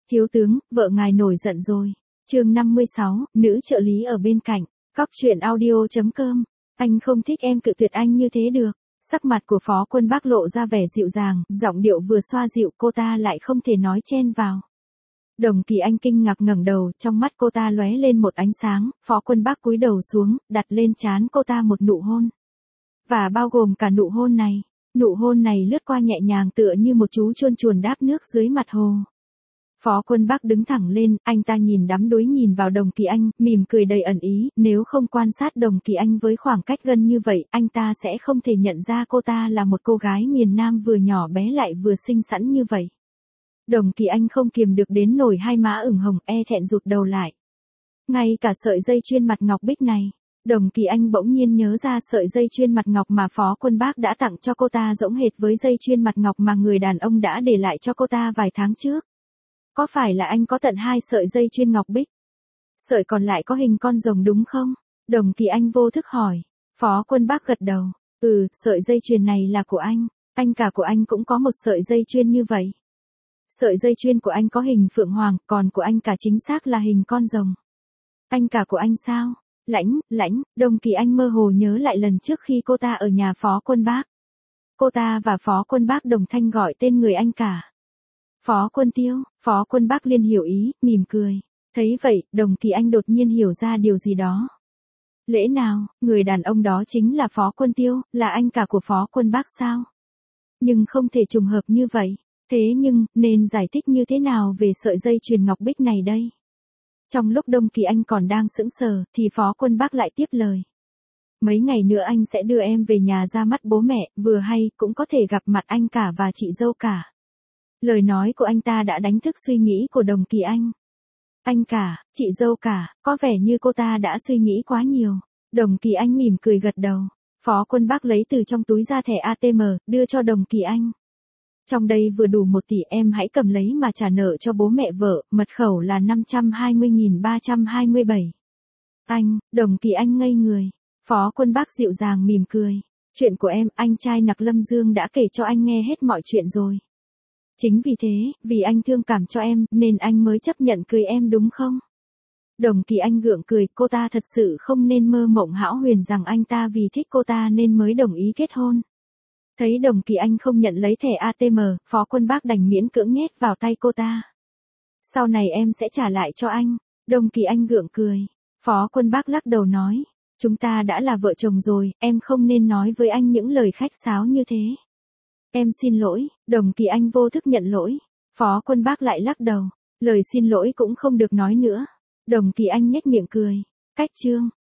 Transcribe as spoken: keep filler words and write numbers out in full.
Thiếu tướng, vợ ngài nổi giận rồi. Chương năm mươi sáu, nữ trợ lý ở bên cạnh. Cóc truyện audio chấm com. Anh không thích em cự tuyệt anh như thế được. Sắc mặt của Phó Quân Bác lộ ra vẻ dịu dàng, giọng điệu vừa xoa dịu cô ta lại không thể nói chen vào. Đồng Kỳ Anh kinh ngạc ngẩng đầu, trong mắt cô ta lóe lên một ánh sáng, Phó Quân Bác cúi đầu xuống, đặt lên trán cô ta một nụ hôn. Và bao gồm cả nụ hôn này. Nụ hôn này lướt qua nhẹ nhàng tựa như một chú chuồn chuồn đáp nước dưới mặt hồ. Phó Quân Bác đứng thẳng lên, anh ta nhìn đắm đuối nhìn vào Đồng Kỳ Anh, mỉm cười đầy ẩn ý, nếu không quan sát Đồng Kỳ Anh với khoảng cách gần như vậy, anh ta sẽ không thể nhận ra cô ta là một cô gái miền Nam vừa nhỏ bé lại vừa xinh xắn như vậy. Đồng Kỳ Anh không kiềm được đến nổi hai má ửng hồng, e thẹn rụt đầu lại. Ngay cả sợi dây chuyền mặt ngọc bích này, Đồng Kỳ Anh bỗng nhiên nhớ ra sợi dây chuyền mặt ngọc mà Phó Quân Bác đã tặng cho cô ta giống hệt với dây chuyền mặt ngọc mà người đàn ông đã để lại cho cô ta vài tháng trước. Có phải là anh có tận hai sợi dây chuyền ngọc bích? Sợi còn lại có hình con rồng đúng không? Đồng Kỳ Anh vô thức hỏi. Phó Quân Bác gật đầu. Ừ, sợi dây chuyền này là của anh. Anh cả của anh cũng có một sợi dây chuyền như vậy. Sợi dây chuyền của anh có hình phượng hoàng, còn của anh cả chính xác là hình con rồng. Anh cả của anh sao? Lãnh, lãnh, Đồng Kỳ Anh mơ hồ nhớ lại lần trước khi cô ta ở nhà Phó Quân Bác. Cô ta và Phó Quân Bác đồng thanh gọi tên người anh cả. Phó Quân Tiêu, Phó Quân Bác liền hiểu ý, mỉm cười. Thấy vậy, Đồng Kỳ Anh đột nhiên hiểu ra điều gì đó. Lẽ nào, người đàn ông đó chính là Phó Quân Tiêu, là anh cả của Phó Quân Bác sao? Nhưng không thể trùng hợp như vậy. Thế nhưng, nên giải thích như thế nào về sợi dây chuyền ngọc bích này đây? Trong lúc Đồng Kỳ Anh còn đang sững sờ, thì Phó Quân Bác lại tiếp lời. Mấy ngày nữa anh sẽ đưa em về nhà ra mắt bố mẹ, vừa hay, cũng có thể gặp mặt anh cả và chị dâu cả. Lời nói của anh ta đã đánh thức suy nghĩ của Đồng Kỳ Anh. Anh cả, chị dâu cả, có vẻ như cô ta đã suy nghĩ quá nhiều. Đồng Kỳ Anh mỉm cười gật đầu. Phó Quân Bác lấy từ trong túi ra thẻ a tê em, đưa cho Đồng Kỳ Anh. Trong đây vừa đủ một tỷ, em hãy cầm lấy mà trả nợ cho bố mẹ vợ, mật khẩu là năm trăm hai mươi nghìn ba trăm hai mươi bảy. Anh, Đồng Kỳ Anh ngây người. Phó Quân Bác dịu dàng mỉm cười. Chuyện của em, anh trai Nặc Lâm Dương đã kể cho anh nghe hết mọi chuyện rồi. Chính vì thế, vì anh thương cảm cho em, nên anh mới chấp nhận cưới em đúng không? Đồng Kỳ Anh gượng cười, cô ta thật sự không nên mơ mộng hão huyền rằng anh ta vì thích cô ta nên mới đồng ý kết hôn. Thấy Đồng Kỳ Anh không nhận lấy thẻ a tê em, Phó Quân Bác đành miễn cưỡng nhét vào tay cô ta. Sau này em sẽ trả lại cho anh. Đồng Kỳ Anh gượng cười. Phó Quân Bác lắc đầu nói. Chúng ta đã là vợ chồng rồi, em không nên nói với anh những lời khách sáo như thế. Em xin lỗi, Đồng Kỳ Anh vô thức nhận lỗi. Phó Quân Bác lại lắc đầu. Lời xin lỗi cũng không được nói nữa. Đồng Kỳ Anh nhếch miệng cười. Cách chương.